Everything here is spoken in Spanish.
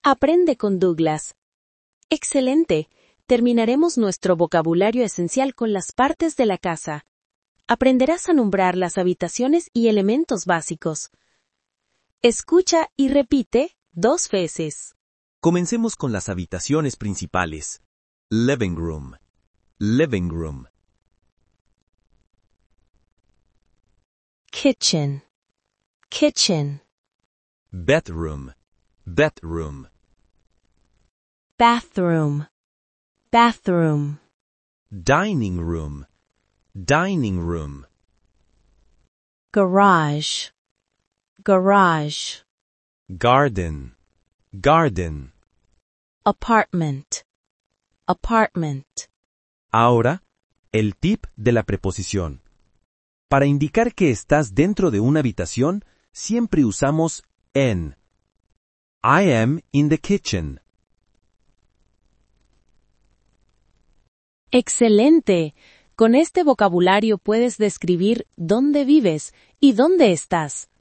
Aprende con Douglas. Excelente. Terminaremos nuestro vocabulario esencial con las partes de la casa. Aprenderás a nombrar las habitaciones y elementos básicos. Escucha y repite 2 veces. Comencemos con las habitaciones principales. Living room. Living room. Kitchen. Kitchen. Bedroom. Bedroom. Bathroom. Bathroom. Dining room. Dining room. Garage. Garage. Garden. Garden. Apartment. Apartment. Ahora, el tip de la preposición. Para indicar que estás dentro de una habitación, siempre usamos en. I am in the kitchen. Excelente. Con este vocabulario puedes describir dónde vives y dónde estás.